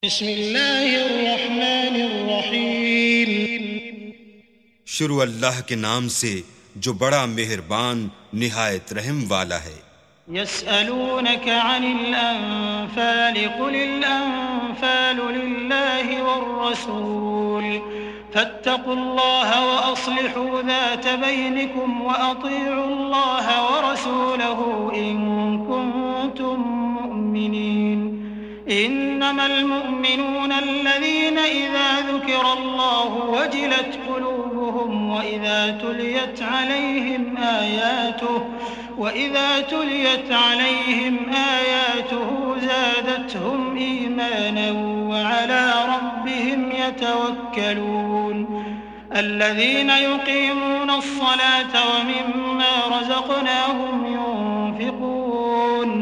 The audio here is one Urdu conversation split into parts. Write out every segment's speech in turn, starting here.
بسم اللہ الرحمن الرحیم۔ شروع اللہ کے نام سے جو بڑا مہربان نہایت رحم والا ہے۔ یسألونک عن الانفال قل الانفال للہ والرسول فاتقوا اللہ واصلحوا ذات بینکم واطیعوا اللہ ورسولہ ان کنتم مؤمنین۔ انما المؤمنون الذين اذا ذكر الله وجلت قلوبهم واذا تليت عليهم آياته زادتهم ايمانا وعلى ربهم يتوكلون۔ الذين يقيمون الصلاة ومما رزقناهم ينفقون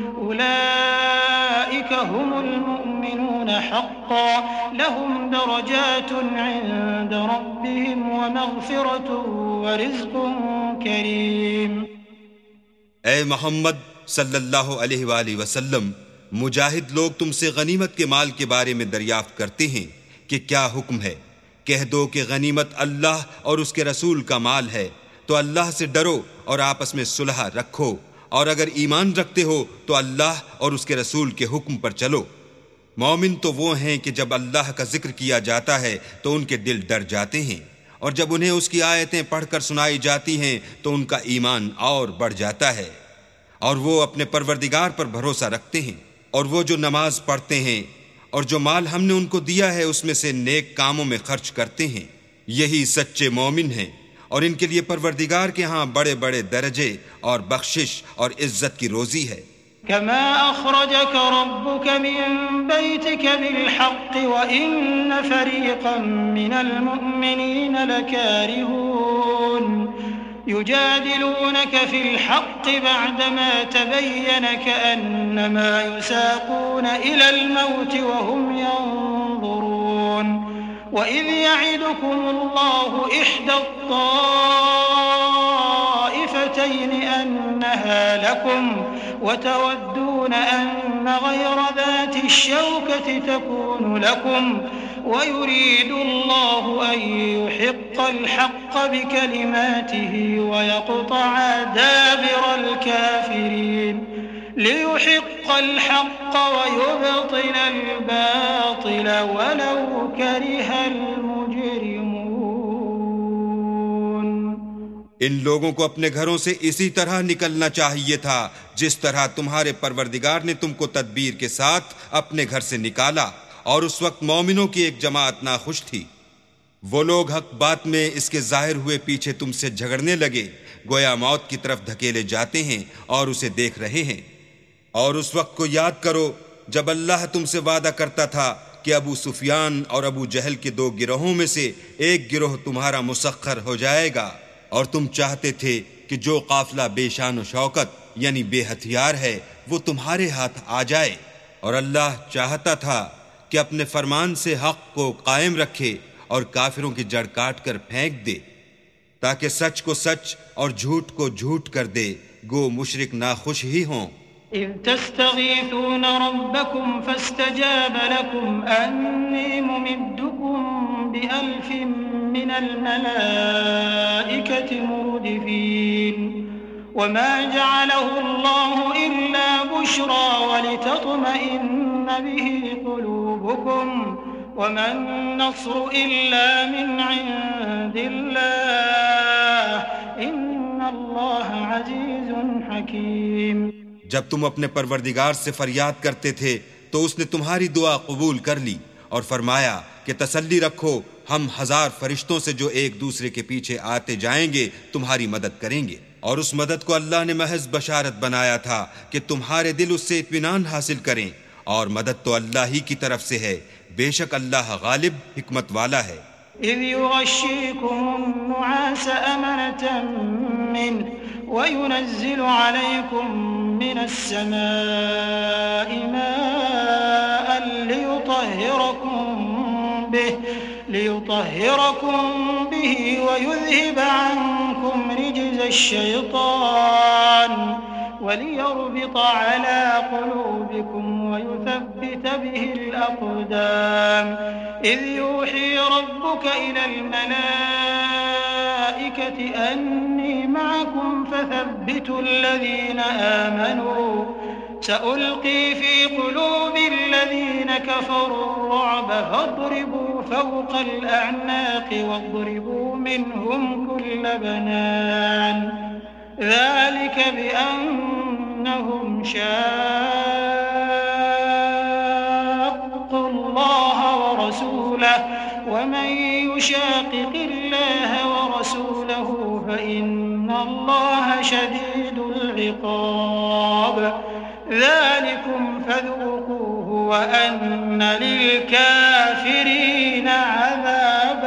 أولئك هم المؤمنون حقا لهم درجات عند ربهم ومغفرة ورزق كريم۔ اے محمد صلی اللہ علیہ وآلہ وسلم، مجاہد لوگ تم سے غنیمت کے مال کے بارے میں دریافت کرتے ہیں کہ کیا حکم ہے۔ کہہ دو کہ غنیمت اللہ اور اس کے رسول کا مال ہے، تو اللہ سے ڈرو اور آپس میں صلح رکھو، اور اگر ایمان رکھتے ہو تو اللہ اور اس کے رسول کے حکم پر چلو۔ مومن تو وہ ہیں کہ جب اللہ کا ذکر کیا جاتا ہے تو ان کے دل ڈر جاتے ہیں، اور جب انہیں اس کی آیتیں پڑھ کر سنائی جاتی ہیں تو ان کا ایمان اور بڑھ جاتا ہے، اور وہ اپنے پروردگار پر بھروسہ رکھتے ہیں، اور وہ جو نماز پڑھتے ہیں اور جو مال ہم نے ان کو دیا ہے اس میں سے نیک کاموں میں خرچ کرتے ہیں، یہی سچے مومن ہیں، اور ان کے لیے پروردگار کے ہاں بڑے بڑے درجے اور بخشش اور عزت کی روزی ہے۔ كما أخرجك ربك من بيتك بالحق وإن فريقا من المؤمنين لكارهون يجادلونك في الحق بعدما تبين كأنما يساقون إلى الموت وهم ينظرون وإذ يعدكم الله إحدى الطائفتين أنها لكم وتودون أن غير ذات الشوكة تكون لكم ويريد الله أن يحق الحق بكلماته ويقطع دابر الكافرين ليحق الحق ويبطل الباطل ولو كره المجرمون۔ ان لوگوں کو اپنے گھروں سے اسی طرح نکلنا چاہیے تھا جس طرح تمہارے پروردگار نے تم کو تدبیر کے ساتھ اپنے گھر سے نکالا، اور اس وقت مومنوں کی ایک جماعت ناخوش تھی۔ وہ لوگ حق بات میں اس کے ظاہر ہوئے پیچھے تم سے جھگڑنے لگے، گویا موت کی طرف دھکیلے جاتے ہیں اور اسے دیکھ رہے ہیں۔ اور اس وقت کو یاد کرو جب اللہ تم سے وعدہ کرتا تھا کہ ابو سفیان اور ابو جہل کے دو گروہوں میں سے ایک گروہ تمہارا مسخر ہو جائے گا، اور تم چاہتے تھے کہ جو قافلہ بے شان و شوکت یعنی بے ہتھیار ہے وہ تمہارے ہاتھ آ جائے، اور اللہ چاہتا تھا کہ اپنے فرمان سے حق کو قائم رکھے اور کافروں کی جڑ کاٹ کر پھینک دے، تاکہ سچ کو سچ اور جھوٹ کو جھوٹ کر دے، گو مشرک ناخوش ہی ہوں۔ إذ تستغيثون ربكم فاستجاب لكم أني ممدكم بألف من الملائكة مردفين وما جعله الله إلا بشرى ولتطمئن به قلوبكم وما النصر إلا من عند الله إن الله عزيز حكيم۔ جب تم اپنے پروردگار سے فریاد کرتے تھے تو اس نے تمہاری دعا قبول کر لی اور فرمایا کہ تسلی رکھو، ہم 1000 فرشتوں سے جو ایک دوسرے کے پیچھے آتے جائیں گے تمہاری مدد کریں گے، اور اس مدد کو اللہ نے محض بشارت بنایا تھا کہ تمہارے دل اس سے اطمینان حاصل کریں، اور مدد تو اللہ ہی کی طرف سے ہے، بے شک اللہ غالب حکمت والا ہے۔ إذ يغشيكم النعاس أمنة منه وينزل عليكم من السماء ماء ليطهركم به ويذهب عنكم رجز الشيطان وليربط على قلوبكم ويثبت وتثبت به الأقدام إذ يوحي ربك إلى الملائكة أني معكم فثبتوا الذين آمنوا سألقي في قلوب الذين كفروا الرعب فاضربوا فوق الأعناق واضربوا منهم كل بنان ذلك بأنهم شاقوا الله ورسوله ومن يشاقق الله ورسوله فإن الله شديد العقاب ذلكم فذوقوه وأن للكافرين عذاب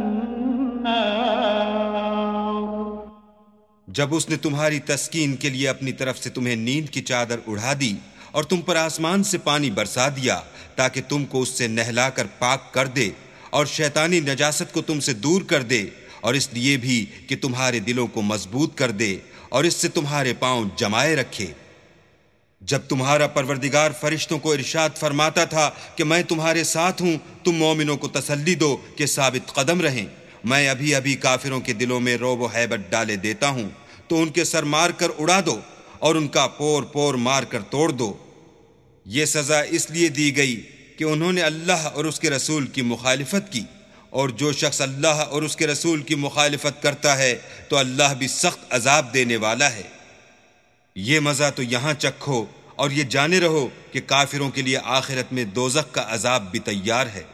النار۔ جب اس نے تمہاری تسکین کے لیے اپنی طرف سے تمہیں نیند کی چادر اڑا دی اور تم پر آسمان سے پانی برسا دیا تاکہ تم کو اس سے نہلا کر پاک کر دے اور شیطانی نجاست کو تم سے دور کر دے، اور اس لیے بھی کہ تمہارے دلوں کو مضبوط کر دے اور اس سے تمہارے پاؤں جمائے رکھے۔ جب تمہارا پروردگار فرشتوں کو ارشاد فرماتا تھا کہ میں تمہارے ساتھ ہوں، تم مومنوں کو تسلی دو کہ ثابت قدم رہیں، میں ابھی ابھی کافروں کے دلوں میں رعب و ہیبت ڈالے دیتا ہوں، تو ان کے سر مار کر اڑا دو اور ان کا پور پور مار کر توڑ دو۔ یہ سزا اس لیے دی گئی کہ انہوں نے اللہ اور اس کے رسول کی مخالفت کی، اور جو شخص اللہ اور اس کے رسول کی مخالفت کرتا ہے تو اللہ بھی سخت عذاب دینے والا ہے۔ یہ مزہ تو یہاں چکھو اور یہ جانے رہو کہ کافروں کے لیے آخرت میں دوزخ کا عذاب بھی تیار ہے۔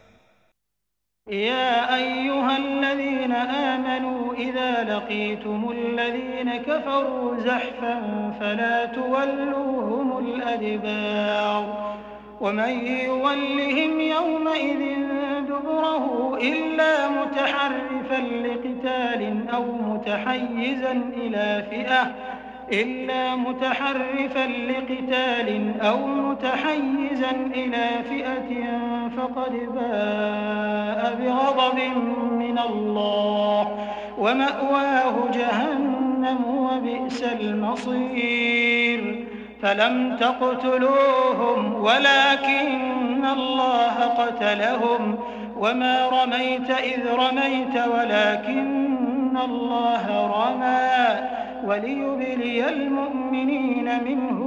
يا أيها الذين آمنوا إذا لقيتم الذين كفروا زحفا فلا تولوهم الأدبار ومن يولهم يومئذ دبره إلا متحرفا لقتال أو متحيزا إلى فئة فقد باء بغضب من الله ومأواه جهنم وبئس المصير فلم تقتلوهم ولكن الله قتلهم وما رميت إذ رميت ولكن الله رمى وليبلي المؤمنين منه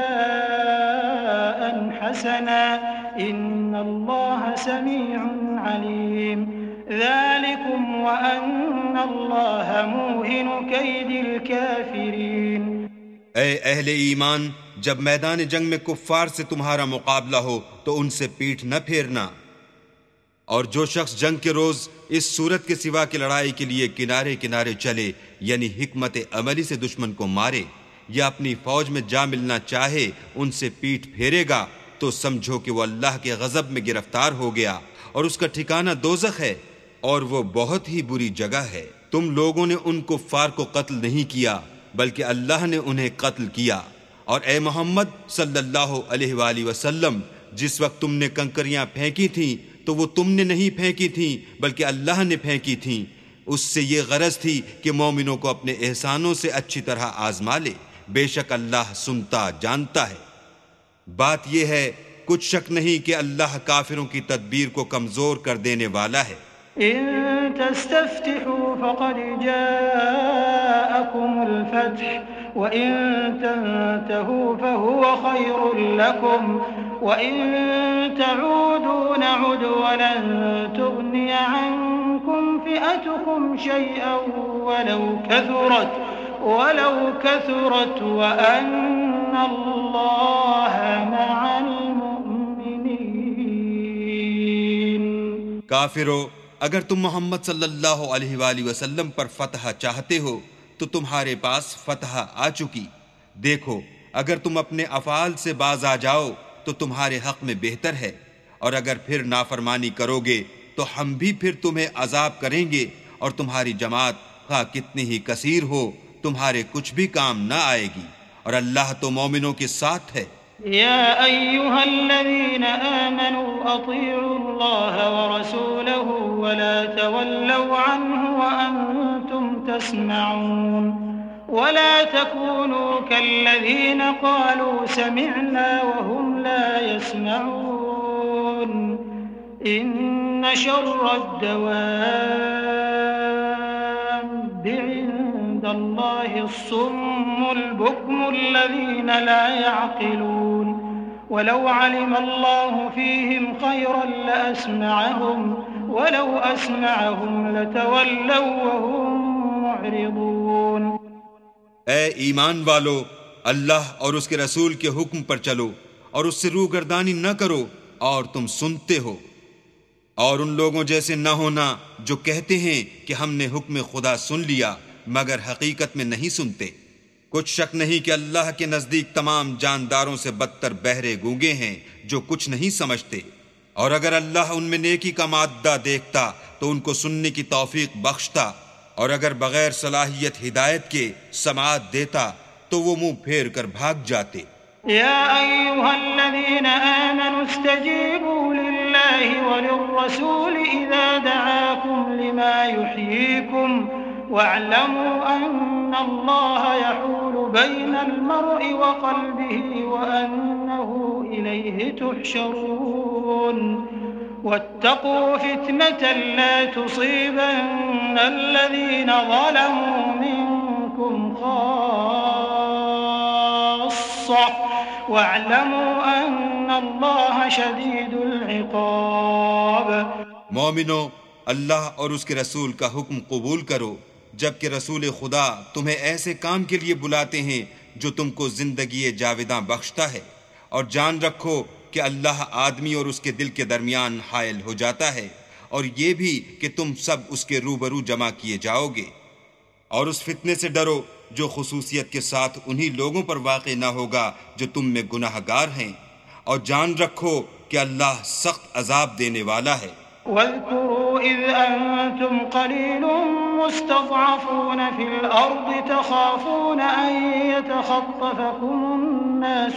بلاء حسنا إن الله سميع عليم ذلكم وأن الله موهن كيد الكافرين۔ اے اہل ایمان، جب میدان جنگ میں کفار سے تمہارا مقابلہ ہو تو ان سے پیٹھ نہ پھیرنا، اور جو شخص جنگ کے روز اس صورت کے سوا کی لڑائی کے لیے کنارے کنارے چلے، یعنی حکمت عملی سے دشمن کو مارے یا اپنی فوج میں جا ملنا چاہے، ان سے پیٹھ پھیرے گا تو سمجھو کہ وہ اللہ کے غضب میں گرفتار ہو گیا، اور اس کا ٹھکانہ دوزخ ہے، اور وہ بہت ہی بری جگہ ہے۔ تم لوگوں نے ان کفار کو قتل نہیں کیا بلکہ اللہ نے انہیں قتل کیا، اور اے محمد صلی اللہ علیہ وآلہ وسلم، جس وقت تم نے کنکریاں پھینکی تھیں تو وہ تم نے نہیں پھینکی تھیں بلکہ اللہ نے پھینکی تھیں، اس سے یہ غرض تھی کہ مومنوں کو اپنے احسانوں سے اچھی طرح آزما لے، بے شک اللہ سنتا جانتا ہے۔ بات یہ ہے، کچھ شک نہیں کہ اللہ کافروں کی تدبیر کو کمزور کر دینے والا ہے۔ إن تستفتحوا فقد جاءكم الفتح وإن تنتهوا فهو خير لكم وإن تعودوا نعد ولن تغني عنكم فئتكم شيئا ولو كثرت وأن الله مع المؤمنين۔ کافرو، اگر تم محمد صلی اللہ علیہ وآلہ وسلم پر فتح چاہتے ہو تو تمہارے پاس فتح آ چکی۔ دیکھو، اگر تم اپنے افعال سے باز آ جاؤ تو تمہارے حق میں بہتر ہے، اور اگر پھر نافرمانی کرو گے تو ہم بھی پھر تمہیں عذاب کریں گے، اور تمہاری جماعت خواہ کتنی ہی کثیر ہو تمہارے کچھ بھی کام نہ آئے گی، اور اللہ تو مومنوں کے ساتھ ہے۔ يا أيها الذين آمنوا أطيعوا الله ورسوله ولا تولوا عنه وأنتم تسمعون ولا تكونوا كالذين قالوا سمعنا وهم لا يسمعون إن شر الدواب عند الله الصم البكم الذين لا يعقلون ولو علم الله فيهم خيرا لأسمعهم ولو أسمعهم لتولوا وهم معرضون۔ اے ایمان والو، اللہ اور اس کے رسول کے حکم پر چلو اور اس سے روگردانی نہ کرو اور تم سنتے ہو، اور ان لوگوں جیسے نہ ہونا جو کہتے ہیں کہ ہم نے حکم خدا سن لیا مگر حقیقت میں نہیں سنتے۔ کچھ شک نہیں کہ اللہ کے نزدیک تمام جانداروں سے بدتر بہرے گونگے ہیں جو کچھ نہیں سمجھتے، اور اگر اللہ ان میں نیکی کا مادہ دیکھتا تو ان کو سننے کی توفیق بخشتا، اور اگر بغیر صلاحیت ہدایت کے سماعت دیتا تو وہ منہ پھیر کر بھاگ جاتے۔ يا أيها الذين آمنوا استجيبوا لله وللرسول إذا دعاكم لما يحييكم واعلموا أن الله يحول بين المرء وقلبه وأنه إليه تحشرون واتقوا فتنة لا تصيبن الذين ظلموا منكم خاصة واعلموا أن الله شديد العقاب۔ مومنو، اللہ اور اس کے رسول کا حکم قبول کرو جبکہ رسول خدا تمہیں ایسے کام کے لیے بلاتے ہیں جو تم کو زندگی جاوداں بخشتا ہے، اور جان رکھو کہ اللہ آدمی اور اس کے دل کے درمیان حائل ہو جاتا ہے، اور یہ بھی کہ تم سب اس کے روبرو جمع کیے جاؤ گے، اور اس فتنے سے ڈرو جو خصوصیت کے ساتھ انہی لوگوں پر واقع نہ ہوگا جو تم میں گناہ گار ہیں، اور جان رکھو کہ اللہ سخت عذاب دینے والا ہے۔ واذكروا إذ أنتم قليل مستضعفون في الأرض تخافون أن يتخطفكم الناس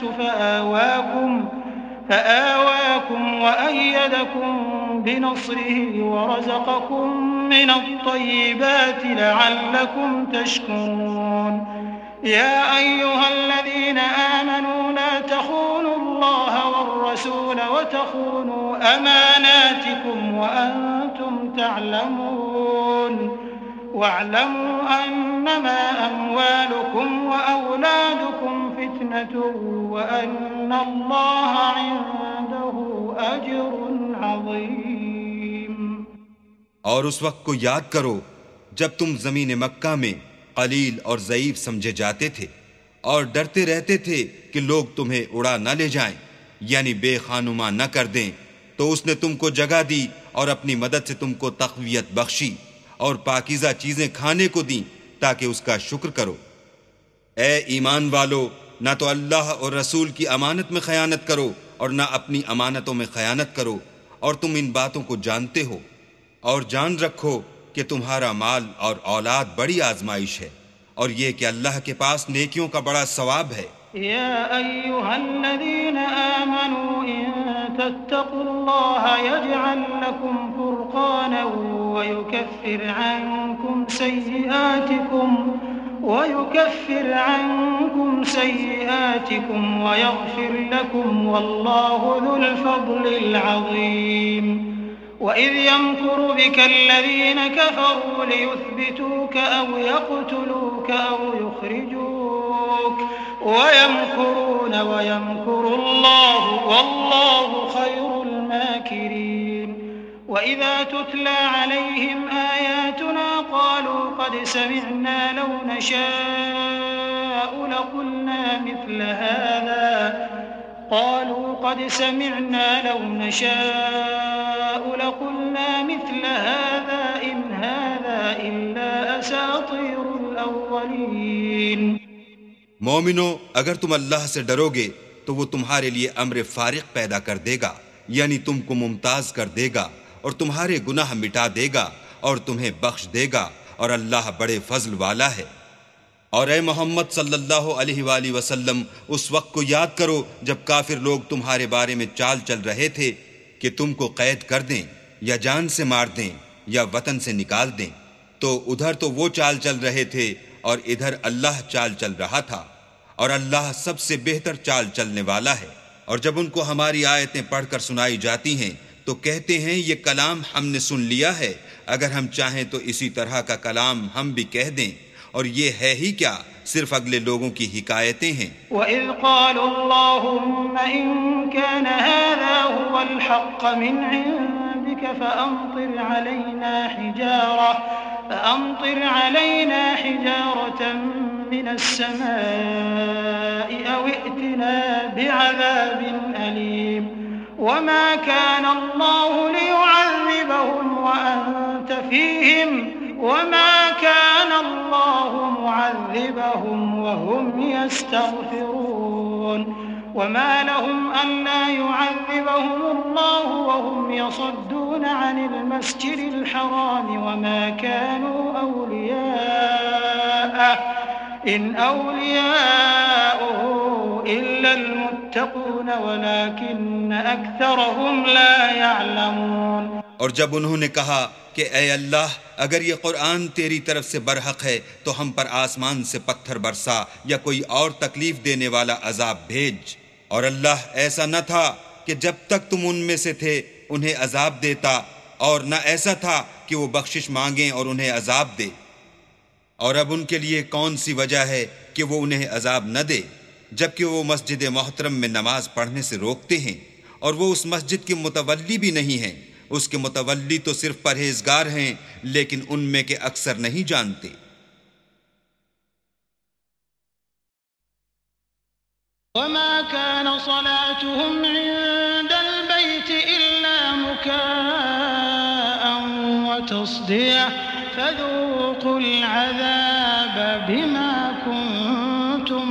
فآواكم وأيدكم بنصره ورزقكم من الطيبات لعلكم تشكرون۔ يا أيها الذين آمنوا لا تخونوا الله والرسول وتخونوا أماناتكم وأنتم تعلمون واعلموا أنما أموالكم وأولادكم فتنة وأن الله عنده أجر عظيم۔ اور اس وقت کو یاد کرو جب تم زمین مکہ میں قلیل اور ضعیف سمجھے جاتے تھے اور ڈرتے رہتے تھے کہ لوگ تمہیں اڑا نہ لے جائیں یعنی بے خانما نہ کر دیں، تو اس نے تم کو جگہ دی اور اپنی مدد سے تم کو تقویت بخشی اور پاکیزہ چیزیں کھانے کو دیں تاکہ اس کا شکر کرو۔ اے ایمان والو، نہ تو اللہ اور رسول کی امانت میں خیانت کرو اور نہ اپنی امانتوں میں خیانت کرو، اور تم ان باتوں کو جانتے ہو، اور جان رکھو کہ تمہارا مال اور اولاد بڑی آزمائش ہے، اور یہ کہ اللہ کے پاس نیکیوں کا بڑا ثواب ہے۔ يا أيها الذين آمنوا إن تتقوا الله يجعل لكم فرقانا ويكفر عنكم سيئاتكم ويغفر لكم والله ذو الفضل العظيم۔ وإذ يمكر بك الذين كفروا ليثبتوك أو يقتلوك أو يخرجوك ويمكرون ويمكر الله والله خير الماكرين۔ وإذا تتلى عليهم آياتنا قالوا قد سمعنا لو نشاء لقلنا مثل هذا إن هذا إلا أساطير الأولين۔ مومنو، اگر تم اللہ سے ڈرو گے تو وہ تمہارے لیے امر فارق پیدا کر دے گا، یعنی تم کو ممتاز کر دے گا اور تمہارے گناہ مٹا دے گا اور تمہیں بخش دے گا، اور اللہ بڑے فضل والا ہے۔ اور اے محمد صلی اللہ علیہ وآلہ وسلم، اس وقت کو یاد کرو جب کافر لوگ تمہارے بارے میں چال چل رہے تھے کہ تم کو قید کر دیں یا جان سے مار دیں یا وطن سے نکال دیں، تو ادھر تو وہ چال چل رہے تھے اور ادھر اللہ چال چل رہا تھا، اور اللہ سب سے بہتر چال چلنے والا ہے۔ اور جب ان کو ہماری آیتیں پڑھ کر سنائی جاتی ہیں تو کہتے ہیں یہ کلام ہم نے سن لیا ہے، اگر ہم چاہیں تو اسی طرح کا کلام ہم بھی کہہ دیں، اور یہ ہے ہی کیا، صرف اگلے لوگوں کی حکایتیں ہیں۔ وَإِذْ قَالُوا اللَّهُمَّ إِن كَانَ هَذَا هُوَ الْحَقَّ مِنْ عِندِكَ فَأَمْطِرْ عَلَيْنَا حِجَارَةً مِّنَ السَّمَاءِ أَوْ ائْتِنَا بِعَذَابٍ أَلِيمٍ وَمَا كَانَ اللَّهُ لِيُعَذِّبَهُمْ وَأَنْتَ فِيهِمْ وَمَا كَانَ اللَّهُ مُعَذِّبَهُمْ وَهُمْ يَسْتَغْفِرُونَ وَمَا لَهُمْ أَلَّا يُعَذِّبَهُمُ اللَّهُ وَهُمْ يَصُدُّونَ عَنِ الْمَسْجِدِ الْحَرَامِ وَمَا كَانُوا أَوْلِيَاءَهُ إِنْ أَوْلِيَاؤُهُ إِلَّا الْمُتَّقُونَ وَلَكِنَّ أَكْثَرَهُمْ لَا يَعْلَمُونَ۔ اور جب انہوں نے کہا کہ اے اللہ اگر یہ قرآن تیری طرف سے برحق ہے تو ہم پر آسمان سے پتھر برسا یا کوئی اور تکلیف دینے والا عذاب بھیج، اور اللہ ایسا نہ تھا کہ جب تک تم ان میں سے تھے انہیں عذاب دیتا، اور نہ ایسا تھا کہ وہ بخشش مانگیں اور انہیں عذاب دے۔ اور اب ان کے لیے کون سی وجہ ہے کہ وہ انہیں عذاب نہ دے جبکہ وہ مسجد محترم میں نماز پڑھنے سے روکتے ہیں، اور وہ اس مسجد کے متولی بھی نہیں ہیں، اس کے متولی تو صرف پرہیزگار ہیں لیکن ان میں کے اکثر نہیں جانتے۔ وَمَا كَانَ صَلَاتُهُمْ عِندَ الْبَيْتِ إِلَّا مُكَاءً وَتَصْدِيَةً فَذُوقُوا الْعَذَابَ بِمَا كُنتُمْ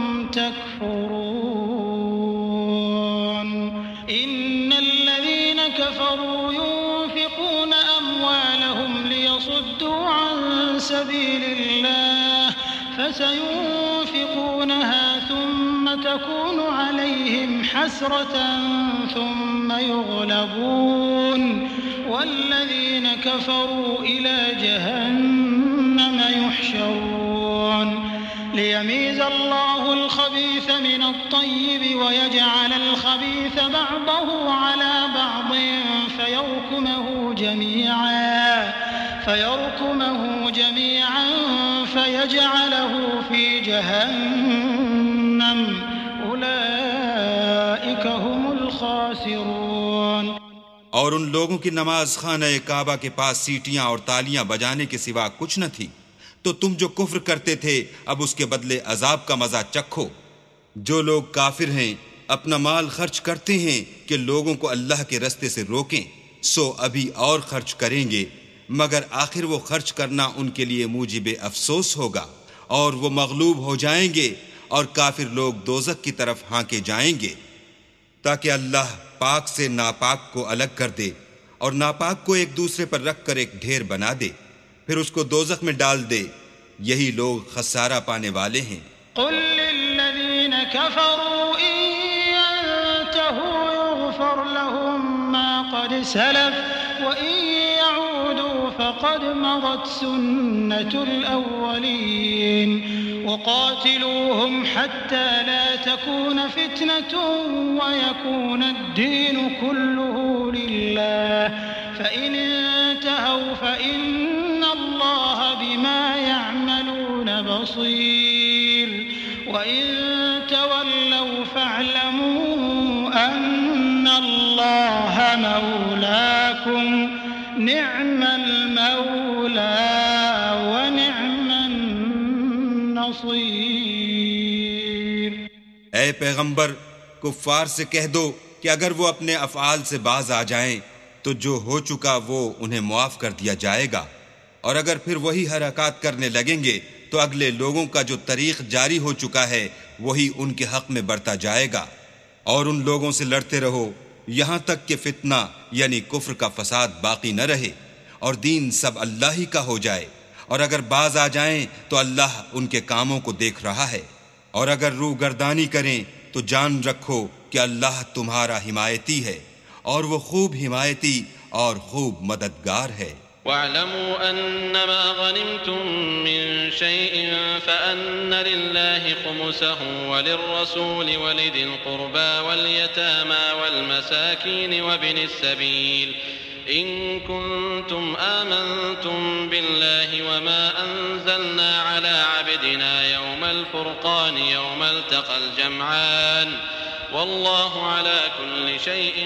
تَكْفُرُونَ إِنَّ الَّذِينَ كَفَرُوا يُنْفِقُونَ أَمْوَالَهُمْ لِيَصُدُّوا عَن سَبِيلِ اللَّهِ فَسَيُنْفِقُونَهَا ثُمَّ تَكُونُ عَلَيْهِمْ حَسْرَةً ثُمَّ يُغْلَبُونَ وَالَّذِينَ كَفَرُوا إِلَى جَهَنَّمَ يُحْشَرُونَ لِيَمِيزَ اللَّهُ الْخَبِيثَ مِنَ الطَّيِّبِ وَيَجْعَلَ الْخَبِيثَ بَعْضَهُ عَلَى بَعْضٍ فيركمه جميعا فيجعله في جهنم أولئك هم الخاسرون۔ اور ان لوگوں کی نماز خانہ کعبہ کے پاس سیٹیاں اور تالیاں بجانے کے سوا کچھ نہ تھی، تو تم جو کفر کرتے تھے اب اس کے بدلے عذاب کا مزہ چکھو۔ جو لوگ کافر ہیں اپنا مال خرچ کرتے ہیں کہ لوگوں کو اللہ کے رستے سے روکیں، سو ابھی اور خرچ کریں گے، مگر آخر وہ خرچ کرنا ان کے لیے موجب افسوس ہوگا، اور وہ مغلوب ہو جائیں گے اور کافر لوگ دوزخ کی طرف ہانکے جائیں گے، تاکہ اللہ پاک سے ناپاک کو الگ کر دے اور ناپاک کو ایک دوسرے پر رکھ کر ایک ڈھیر بنا دے، پھر اس کو دوزخ میں ڈال دے۔ یہی لوگ خسارہ پانے والے ہیں۔ قل للذین کفروا ان ينتهوا يغفر لهم ما قد سلف وان يعودوا فقد مضت سنة الأولين وقاتلوهم حتى لا تكون فتنة ويكون الدين كله لله فإن انتهوا فإن الله بما يعملون بصير وإن تولوا فاعلموا أن الله مولاكم نعم المولى ونعم النصير۔ اے پیغمبر کفار سے کہہ دو کہ اگر وہ اپنے افعال سے باز آ جائیں تو جو ہو چکا وہ انہیں معاف کر دیا جائے گا، اور اگر پھر وہی حرکات کرنے لگیں گے تو اگلے لوگوں کا جو طریق جاری ہو چکا ہے وہی ان کے حق میں برتا جائے گا، اور ان لوگوں سے لڑتے رہو یہاں تک کہ فتنہ یعنی کفر کا فساد باقی نہ رہے اور دین سب اللہ ہی کا ہو جائے، اور اگر باز آ جائیں تو اللہ ان کے کاموں کو دیکھ رہا ہے، اور اگر روح گردانی کریں تو جان رکھو کہ اللہ تمہارا حمایتی ہے اور وہ خوب حمایتی اور خوب مددگار ہے۔ واعلموا أنما غنمتم من شيء فأن لله خمسه وللرسول ولذي القربى واليتامى والمساكين وابن السبيل إن كنتم آمنتم بالله وما أنزلنا على عبدنا يوم الفرقان يوم التقى الجمعان والله على كل شيء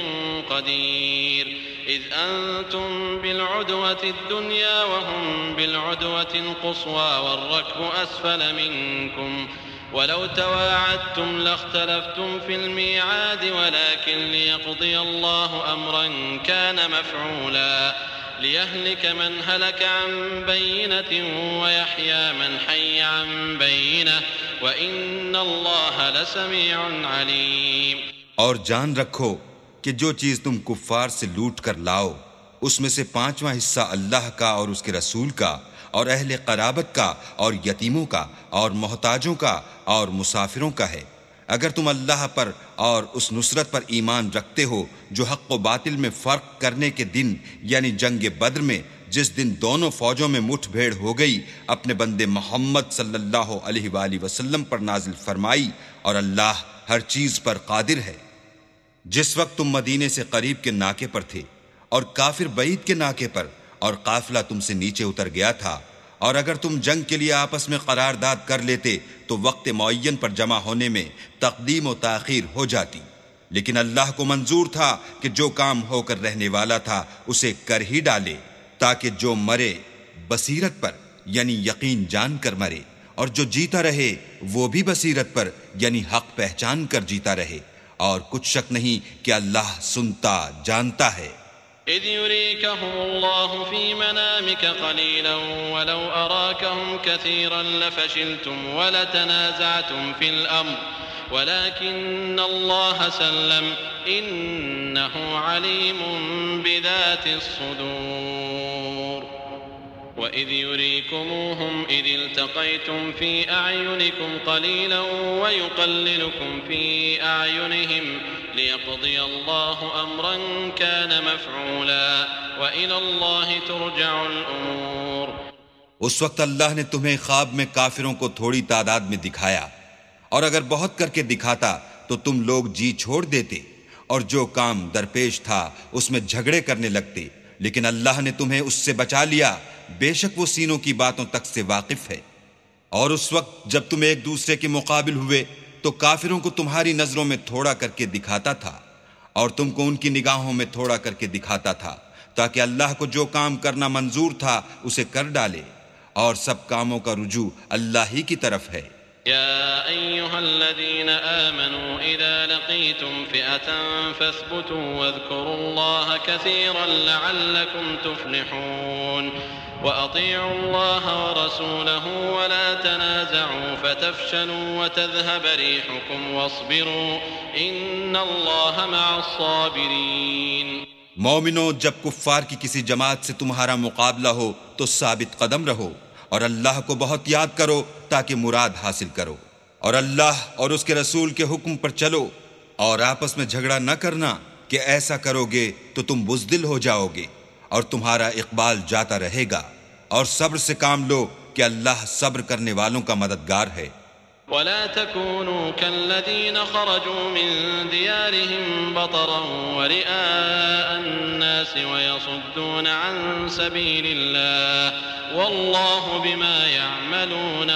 قدير إذ أنتم بالعدوة الدنيا وهم بالعدوة القصوى والركب أسفل منكم ولو تواعدتم لاختلفتم في الميعاد ولكن ليقضي الله أمرا كان مفعولا ليهلك من هلك عن بينة ويحيى من حي عن بينة وإن الله لسميع عليم۔ اور جان رکھو کہ جو چیز تم کفار سے لوٹ کر لاؤ اس میں سے 5واں حصہ اللہ کا اور اس کے رسول کا اور اہل قرابت کا اور یتیموں کا اور محتاجوں کا اور مسافروں کا ہے۔ اگر تم اللہ پر اور اس نصرت پر ایمان رکھتے ہو جو حق و باطل میں فرق کرنے کے دن یعنی جنگ بدر میں جس دن دونوں فوجوں میں مٹھ بھیڑ ہو گئی اپنے بندے محمد صلی اللہ علیہ وآلہ وسلم پر نازل فرمائی، اور اللہ ہر چیز پر قادر ہے۔ جس وقت تم مدینے سے قریب کے ناکے پر تھے اور کافر بعید کے ناکے پر اور قافلہ تم سے نیچے اتر گیا تھا، اور اگر تم جنگ کے لیے آپس میں قرارداد کر لیتے تو وقت معین پر جمع ہونے میں تقدیم و تاخیر ہو جاتی، لیکن اللہ کو منظور تھا کہ جو کام ہو کر رہنے والا تھا اسے کر ہی ڈالے، تاکہ جو مرے بصیرت پر یعنی یقین جان کر مرے، اور جو جیتا رہے وہ بھی بصیرت پر یعنی حق پہچان کر جیتا رہے، اور کچھ شک نہیں کہ اللہ سنتا جانتا ہے۔ إذ يريكهم الله في منامك قليلا ولو أراكهم كثيرا لفشلتم ولتنازعتم في الأمر ولكن الله سلم إنه عليم بذات الصدور وإذ يريكموهم إذ التقيتم في أعينكم قليلا ويقللكم في أعينهم ليقضي الله أمرا كان مفعولا وإلى الله ترجع الأمور۔ اس وقت اللہ نے تمہیں خواب میں کافروں کو تھوڑی تعداد میں دکھایا، اور اگر بہت کر کے دکھاتا تو تم لوگ جی چھوڑ دیتے، اور جو کام درپیش تھا اس میں جھگڑے کرنے لگتے، لیکن اللہ نے تمہیں اس سے بچا لیا، بے شک وہ سینوں کی باتوں تک سے واقف ہے۔ اور اس وقت جب تم ایک دوسرے کے مقابل ہوئے تو کافروں کو تمہاری نظروں میں تھوڑا کر کے دکھاتا تھا، اور تم کو ان کی نگاہوں میں تھوڑا کر کے دکھاتا تھا، تاکہ اللہ کو جو کام کرنا منظور تھا اسے کر ڈالے، اور سب کاموں کا رجوع اللہ ہی کی طرف ہے۔ يا أيها الذين آمنوا إذا لقيتم فئة فاثبتوا واذكروا الله كثيرا لعلكم تفلحون وأطيعوا الله ورسوله ولا تنازعوا فتفشلوا وتذهب ريحكم واصبروا إن الله مع الصابرين۔ مومنو، جب کفار کی کسی جماعت سے تمہارا مقابلہ ہو تو ثابت قدم رہو، اور اللہ کو بہت یاد کرو تاکہ مراد حاصل کرو، اور اللہ اور اس کے رسول کے حکم پر چلو، اور آپس میں جھگڑا نہ کرنا کہ ایسا کرو گے تو تم بزدل ہو جاؤ گے، اور تمہارا اقبال جاتا رہے گا، اور صبر سے کام لو کہ اللہ صبر کرنے والوں کا مددگار ہے۔ ولا تكونوا كالذين خرجوا من ديارهم بطرا ورئاء الناس ويصدون عن سبيل الله والله بما يعملون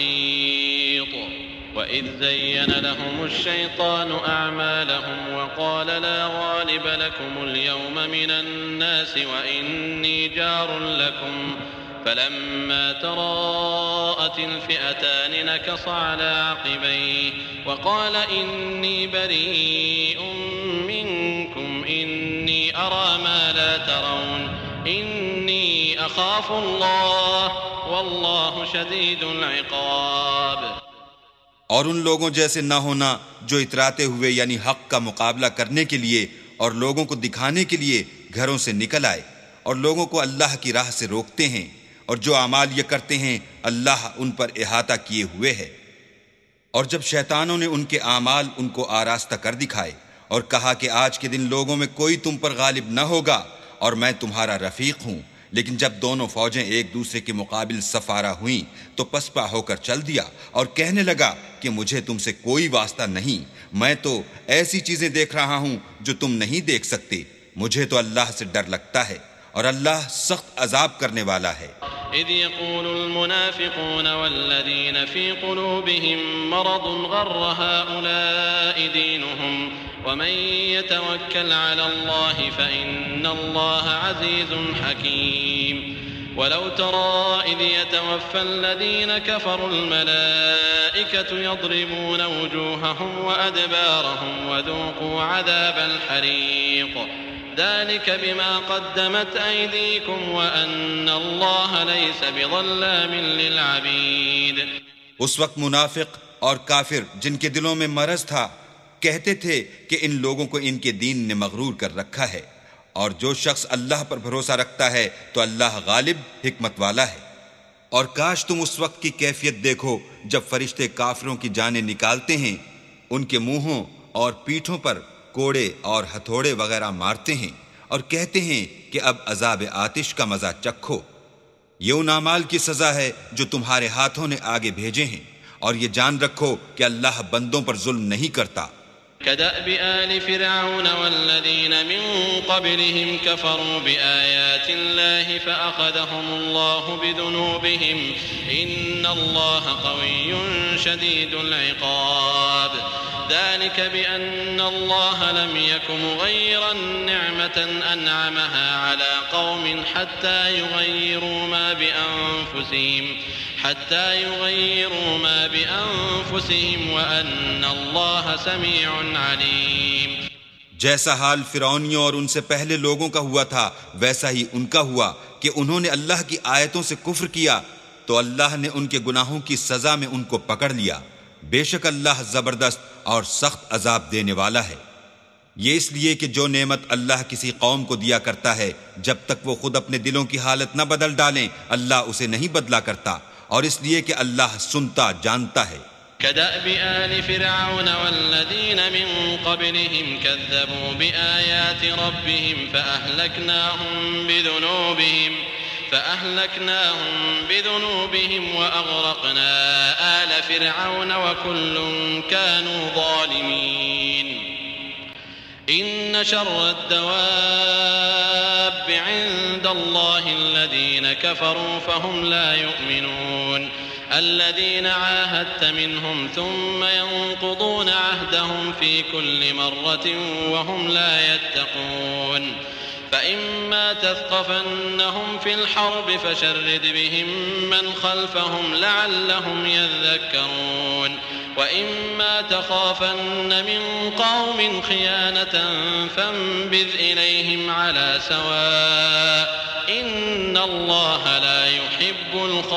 محيط۔ وإذ زين لهم الشيطان أعمالهم وقال لا غالب لكم اليوم من الناس وإني جار لكم فلما تراءت الفئتان نكص على عقبيه وقال إني بريء منكم إني أرى ما لا ترون إني أخاف الله والله شديد العقاب۔ اور ان لوگوں جیسے نہ ہونا جو اتراتے ہوئے یعنی حق کا مقابلہ کرنے کے لیے اور لوگوں کو دکھانے کے لیے گھروں سے نکل آئے، اور لوگوں کو اللہ کی راہ سے روکتے ہیں، اور جو اعمال یہ کرتے ہیں اللہ ان پر احاطہ کیے ہوئے ہے۔ اور جب شیطانوں نے ان کے اعمال ان کو آراستہ کر دکھائے اور کہا کہ آج کے دن لوگوں میں کوئی تم پر غالب نہ ہوگا اور میں تمہارا رفیق ہوں، لیکن جب دونوں فوجیں ایک دوسرے کے مقابل سفارہ ہوئیں تو پسپا ہو کر چل دیا اور کہنے لگا کہ مجھے تم سے کوئی واسطہ نہیں، میں تو ایسی چیزیں دیکھ رہا ہوں جو تم نہیں دیکھ سکتے، مجھے تو اللہ سے ڈر لگتا ہے اور اللہ سخت عذاب کرنے والا ہے۔ اذ يقول المنافقون والذين في قلوبهم مرض غر هؤلاء دينهم ومن يتوكل على الله فإن الله عزيز حكيم ولو ترى إذ يتوفى الذين كفروا الملائكة يضربون وجوههم وأدبارهم وذوقوا عذاب الحريق ذلك بما قدمت أيديكم وأن الله ليس بظلام للعبيد۔ اس وقت منافق اور کافر جن کے دلوں میں مرض تھا کہتے تھے کہ ان لوگوں کو ان کے دین نے مغرور کر رکھا ہے، اور جو شخص اللہ پر بھروسہ رکھتا ہے تو اللہ غالب حکمت والا ہے۔ اور کاش تم اس وقت کی کیفیت دیکھو جب فرشتے کافروں کی جانیں نکالتے ہیں، ان کے منہوں اور پیٹھوں پر کوڑے اور ہتھوڑے وغیرہ مارتے ہیں اور کہتے ہیں کہ اب عذاب آتش کا مزہ چکھو۔ یہ ان اعمال کی سزا ہے جو تمہارے ہاتھوں نے آگے بھیجے ہیں، اور یہ جان رکھو کہ اللہ بندوں پر ظلم نہیں کرتا۔ كدأب آل فرعون والذين من قبلهم كفروا بآيات الله فأخذهم الله بذنوبهم إن الله قوي شديد العقاب ذلك بأن الله لم يك مغيرا نعمة أنعمها على قوم حتى يغيروا ما بأنفسهم وأن الله سميع عليم۔ جیسا حال فرعونیوں اور ان سے پہلے لوگوں کا ہوا تھا ویسا ہی ان کا ہوا کہ انہوں نے اللہ کی آیتوں سے کفر کیا تو اللہ نے ان کے گناہوں کی سزا میں ان کو پکڑ لیا۔ بے شک اللہ زبردست اور سخت عذاب دینے والا ہے۔ یہ اس لیے کہ جو نعمت اللہ کسی قوم کو دیا کرتا ہے جب تک وہ خود اپنے دلوں کی حالت نہ بدل ڈالیں اللہ اسے نہیں بدلا کرتا، اور اس لیے کہ اللہ سنتا جانتا ہے۔ كدأب آل فرعون والذين من قبلهم كذبوا بآيات ربهم فأهلكناهم بذنوبهم وأغرقنا آل فرعون وكل كانوا ظالمين۔ إن شر الدواب عند الله الذين كفروا فهم لا يؤمنون الذين عاهدت منهم ثم ينقضون عهدهم في كل مرة وهم لا يتقون فإما تثقفنهم في الحرب فشرد بهم من خلفهم لعلهم يذكرون وإما تخافن من قوم خيانة فانبذ إليهم على سواء إن الله لا يحب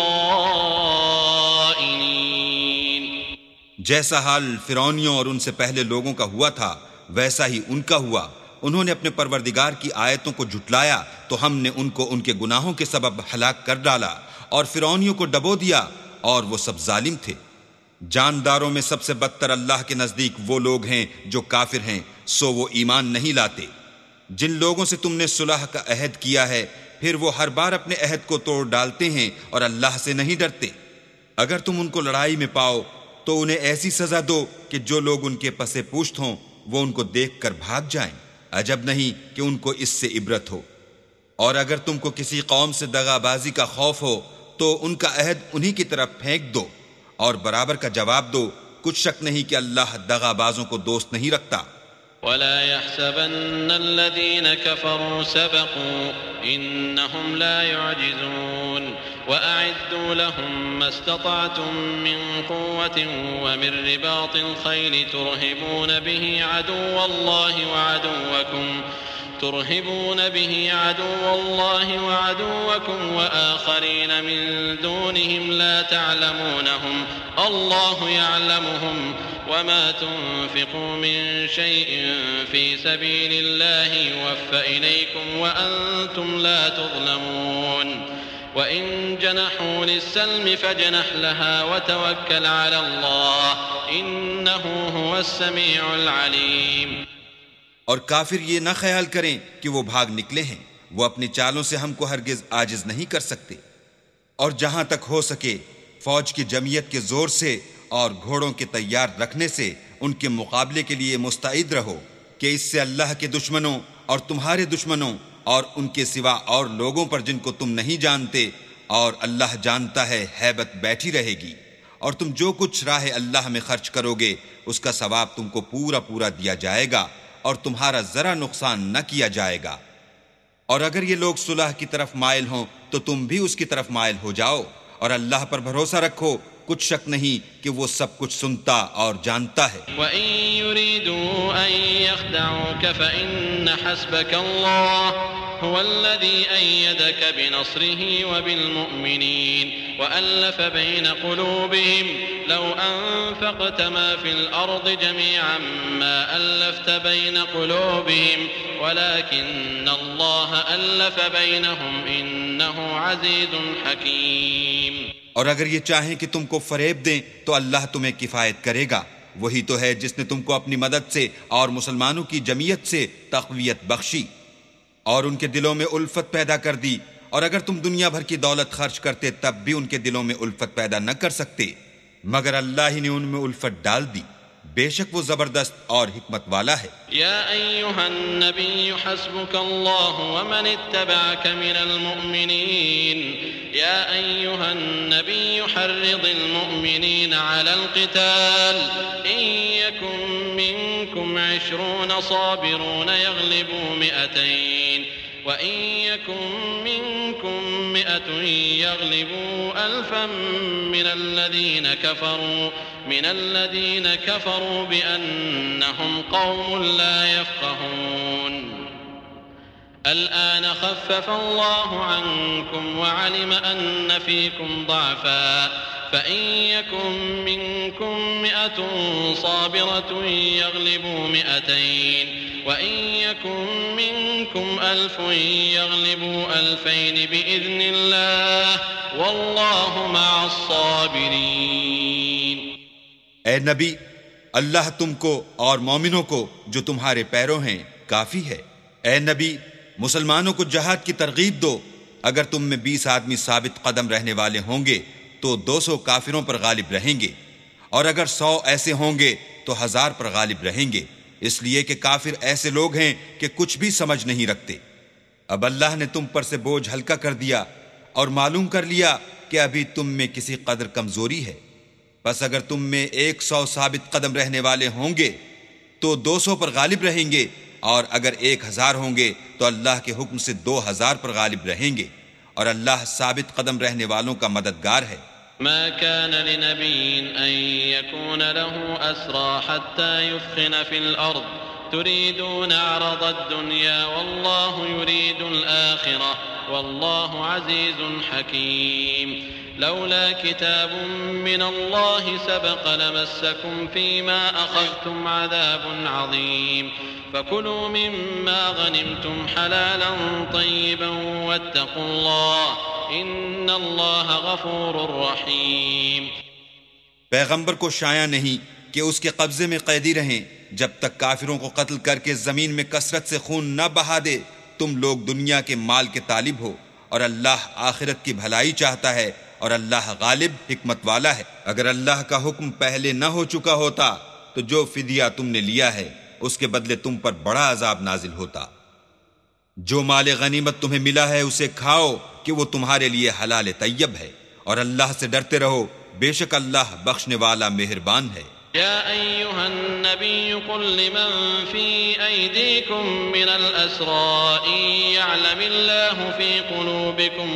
الخائنين۔ جیسا حال فرعونیوں اور ان سے پہلے لوگوں کا ہوا تھا ویسا ہی ان کا ہوا۔ انہوں نے اپنے پروردگار کی آیتوں کو جھٹلایا تو ہم نے ان کو ان کے گناہوں کے سبب ہلاک کر ڈالا، اور فرعونیوں کو ڈبو دیا، اور وہ سب ظالم تھے۔ جانداروں میں سب سے بدتر اللہ کے نزدیک وہ لوگ ہیں جو کافر ہیں، سو وہ ایمان نہیں لاتے۔ جن لوگوں سے تم نے صلح کا عہد کیا ہے پھر وہ ہر بار اپنے عہد کو توڑ ڈالتے ہیں اور اللہ سے نہیں ڈرتے۔ اگر تم ان کو لڑائی میں پاؤ تو انہیں ایسی سزا دو کہ جو لوگ ان کے پسے پوشت ہوں وہ ان کو دیکھ کر بھاگ جائیں، عجب نہیں کہ ان کو اس سے عبرت ہو۔ اور اگر تم کو کسی قوم سے دغا بازی کا خوف ہو تو ان کا عہد انہی کی طرف پھینک دو اور برابر کا جواب دو، کچھ شک نہیں کہ اللہ دغا بازوں کو دوست نہیں رکھتا۔ ولا يحسبن الذين كفروا سبقوا إنهم لا يعجزون وأعدوا لهم ما استطعتم من قوة ومن رباط الخيل ترهبون به عدو الله وعدوكم وآخرين من دونهم لا تعلمونهم الله يعلمهم وما تنفقوا من شيء في سبيل الله يوفى إليكم وأنتم لا تظلمون وإن جنحوا للسلم فاجنح لها وتوكل على الله إنه هو السميع العليم۔ اور کافر یہ نہ خیال کریں کہ وہ بھاگ نکلے ہیں، وہ اپنی چالوں سے ہم کو ہرگز عاجز نہیں کر سکتے۔ اور جہاں تک ہو سکے فوج کی جمعیت کے زور سے اور گھوڑوں کے تیار رکھنے سے ان کے مقابلے کے لیے مستعد رہو کہ اس سے اللہ کے دشمنوں اور تمہارے دشمنوں اور ان کے سوا اور لوگوں پر جن کو تم نہیں جانتے اور اللہ جانتا ہے ہیبت بیٹھی رہے گی، اور تم جو کچھ راہ اللہ میں خرچ کرو گے اس کا ثواب تم کو پورا پورا دیا جائے گا اور تمہارا ذرا نقصان نہ کیا جائے گا۔ اور اگر یہ لوگ صلح کی طرف مائل ہوں تو تم بھی اس کی طرف مائل ہو جاؤ، اور اللہ پر بھروسہ رکھو، کچھ شک نہیں کہ وہ سب کچھ سنتا اور جانتا ہے۔ وَإِن يُرِيدُوا أَن يَخْدَعُوكَ فَإِنَّ حَسْبَكَ اللَّهُ هو الذي أيدك بنصره وبالمؤمنين وألف بين قلوبهم لو أنفقت ما في الأرض جميعا ما ألفت بين قلوبهم ولكن الله ألف بينهم إنه عزيز حكيم۔ اور اگر یہ چاہیں کہ تم کو فریب دیں تو اللہ تمہیں کفایت کرے گا، وہی تو ہے جس نے تم کو اپنی مدد سے اور مسلمانوں کی جمعیت سے تقویت بخشی اور ان کے دلوں میں الفت پیدا کر دی، اور اگر تم دنیا بھر کی دولت خرچ کرتے تب بھی ان کے دلوں میں الفت پیدا نہ کر سکتے، مگر اللہ ہی نے ان میں الفت ڈال دی، بے شک وہ زبردست اور حکمت والا ہے۔ یا ایہا النبی حسبک اللہ ومن اتبعک من المؤمنین یا ایہا النبی حرض المؤمنین علی القتال ان یکن منکم 20 صابرون یغلبوا 200 وَإِن يَكُن مِّنكُم 100 يَغْلِبُوا أَلْفًا مِّنَ الَّذِينَ كَفَرُوا بِأَنَّهُمْ قَوْمٌ لَّا يَفْقَهُونَ الآن خفف الله عنكم وعلم أن فيكم ضعفا فإن يكن منكم 100 صابرة يغلبوا 200 وإن يكن منكم 1000 يغلبوا 2000 بإذن الله والله مع الصابرين۔ اے نبی، اللہ تم کو اور مومنوں کو جو تمہارے پیرو ہیں کافی ہے۔ اے نبی، مسلمانوں کو جہاد کی ترغیب دو، اگر تم میں 20 آدمی ثابت قدم رہنے والے ہوں گے تو 200 کافروں پر غالب رہیں گے، اور اگر 100 ایسے ہوں گے تو 1000 پر غالب رہیں گے، اس لیے کہ کافر ایسے لوگ ہیں کہ کچھ بھی سمجھ نہیں رکھتے۔ اب اللہ نے تم پر سے بوجھ ہلکا کر دیا اور معلوم کر لیا کہ ابھی تم میں کسی قدر کمزوری ہے، بس اگر تم میں 100 ثابت قدم رہنے والے ہوں گے تو 200 پر غالب رہیں گے، اور اگر 1000 ہوں گے تو اللہ کے حکم سے 2000 پر غالب رہیں گے، اور اللہ ثابت قدم رہنے والوں کا مددگار ہے۔ ما كان لنبي أن يكون له أسرى حتى يثخن في الأرض تريدون عرض الدنيا والله يريد الآخرة والله عزيز حكيم لولا كتاب من الله سبق لمسكم فيما أخذتم عذاب عظيم فكلوا مما غنمتم حلالا طيبا واتقوا الله ان اللہ غفور رحیم۔ پیغمبر کو شایع نہیں کہ اس کے قبضے میں قیدی رہیں جب تک کافروں کو قتل کر کے زمین میں کثرت سے خون نہ بہا دے۔ تم لوگ دنیا کے مال کے طالب ہو اور اللہ آخرت کی بھلائی چاہتا ہے، اور اللہ غالب حکمت والا ہے۔ اگر اللہ کا حکم پہلے نہ ہو چکا ہوتا تو جو فدیہ تم نے لیا ہے اس کے بدلے تم پر بڑا عذاب نازل ہوتا۔ جو مال غنیمت تمہیں ملا ہے اسے کھاؤ کہ وہ تمہارے لیے حلال طیب ہے، اور اللہ سے ڈرتے رہو، بے شک اللہ بخشنے والا مہربان ہے۔ یا ایہا النبی قل لمن فی ایدیکم من الاسراء ان یعلم اللہ فی قلوبکم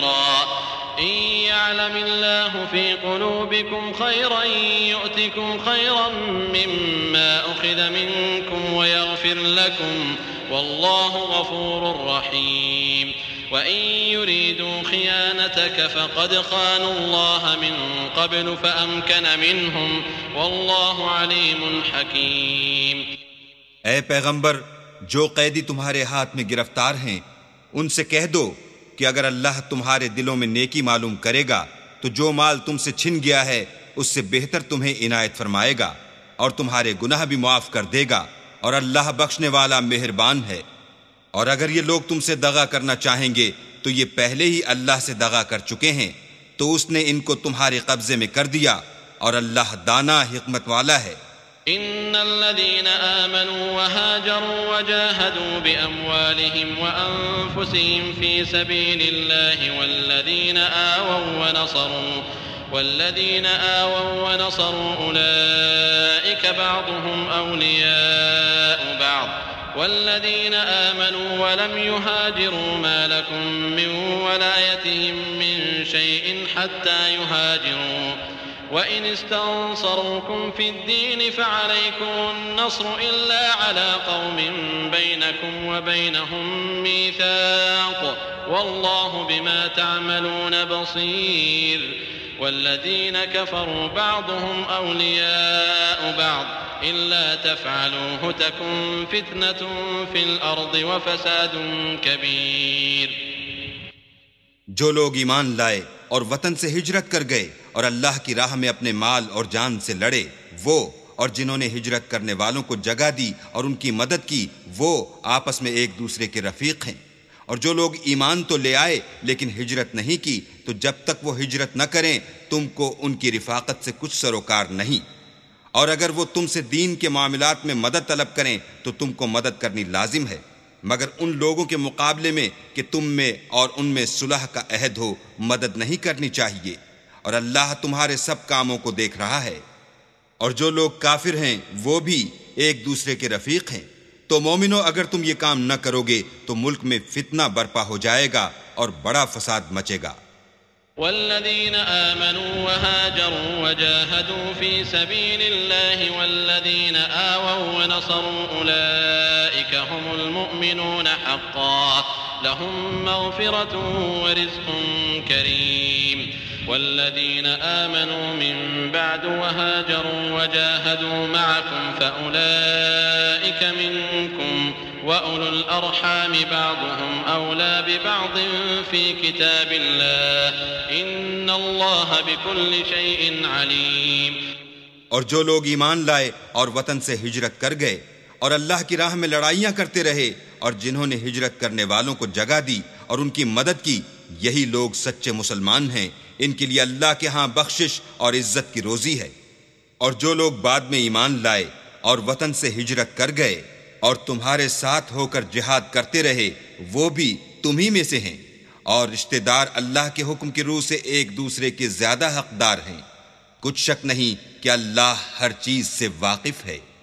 خیرا یؤتکم خیرا مما اخذ منکم ویغفر لکم واللہ غفور رحیم وَإِن يُرِيدُوا خِيَانَتَكَ فَقَدْ خَانُوا اللَّهَ مِن قَبْلُ فَأَمْكَنَ مِنْهُمْ وَاللَّهُ عَلِيمٌ حَكِيمٌ۔ اے پیغمبر، جو قیدی تمہارے ہاتھ میں گرفتار ہیں ان سے کہہ دو کہ اگر اللہ تمہارے دلوں میں نیکی معلوم کرے گا تو جو مال تم سے چھن گیا ہے اس سے بہتر تمہیں عنایت فرمائے گا، اور تمہارے گناہ بھی معاف کر دے گا، اور اللہ بخشنے والا مہربان ہے۔ اور اگر یہ لوگ تم سے دغا کرنا چاہیں گے تو یہ پہلے ہی اللہ سے دغا کر چکے ہیں، تو اس نے ان کو تمہارے قبضے میں کر دیا، اور اللہ دانا حکمت والا ہے۔ إن الذين آمنوا وهاجروا وجاهدوا بأموالهم وأنفسهم في سبيل الله والذين آووا ونصروا أولئك بعضهم أولياء بعض والذين آمنوا ولم يهاجروا ما لكم من ولايتهم من شيء حتى يهاجروا وإن استنصروكم في الدين فعليكم النصر إلا على قوم بينكم وبينهم ميثاق والله بما تعملون بصير والذين كفروا بعضهم أولياء بعض إلا تفعلوه تكن فتنة في الأرض وفساد كبير۔ جو لوگ ایمان لائے اور وطن سے ہجرت کر گئے اور اللہ کی راہ میں اپنے مال اور جان سے لڑے، وہ اور جنہوں نے ہجرت کرنے والوں کو جگہ دی اور ان کی مدد کی، وہ آپس میں ایک دوسرے کے رفیق ہیں۔ اور جو لوگ ایمان تو لے آئے لیکن ہجرت نہیں کی، تو جب تک وہ ہجرت نہ کریں تم کو ان کی رفاقت سے کچھ سروکار نہیں، اور اگر وہ تم سے دین کے معاملات میں مدد طلب کریں تو تم کو مدد کرنی لازم ہے، مگر ان لوگوں کے مقابلے میں کہ تم میں اور ان میں صلح کا عہد ہو مدد نہیں کرنی چاہیے، اور اللہ تمہارے سب کاموں کو دیکھ رہا ہے۔ اور جو لوگ کافر ہیں وہ بھی ایک دوسرے کے رفیق ہیں، تو مومنو اگر تم یہ کام نہ کرو گے تو ملک میں فتنہ برپا ہو جائے گا اور بڑا فساد مچے گا۔ والذين آمنوا وهاجروا وجاهدوا في سبيل الله والذين آووا ونصروا أولئك هم المؤمنون حقا لهم مغفرة ورزق كريم والذين آمنوا من بعد وهاجروا وجاهدوا معكم فأولئك منكم وأولو الأرحام بعضهم أولى ببعض في كتاب الله إن الله بكل شيء عليم۔ اور جو لوگ ایمان لائے اور وطن سے ہجرت کر گئے اور اللہ کی راہ میں لڑائیاں کرتے رہے اور جنہوں نے ہجرت کرنے والوں کو جگہ دی اور ان کی مدد کی، یہی لوگ سچے مسلمان ہیں، ان کے لیے اللہ کے ہاں بخشش اور عزت کی روزی ہے۔ اور جو لوگ بعد میں ایمان لائے اور وطن سے ہجرت کر گئے اور تمہارے ساتھ ہو کر جہاد کرتے رہے، وہ بھی تمہیں میں سے ہیں، اور رشتہ دار اللہ کے حکم کی روح سے ایک دوسرے کے زیادہ حقدار ہیں۔ کچھ شک نہیں کہ اللہ ہر چیز سے واقف ہے۔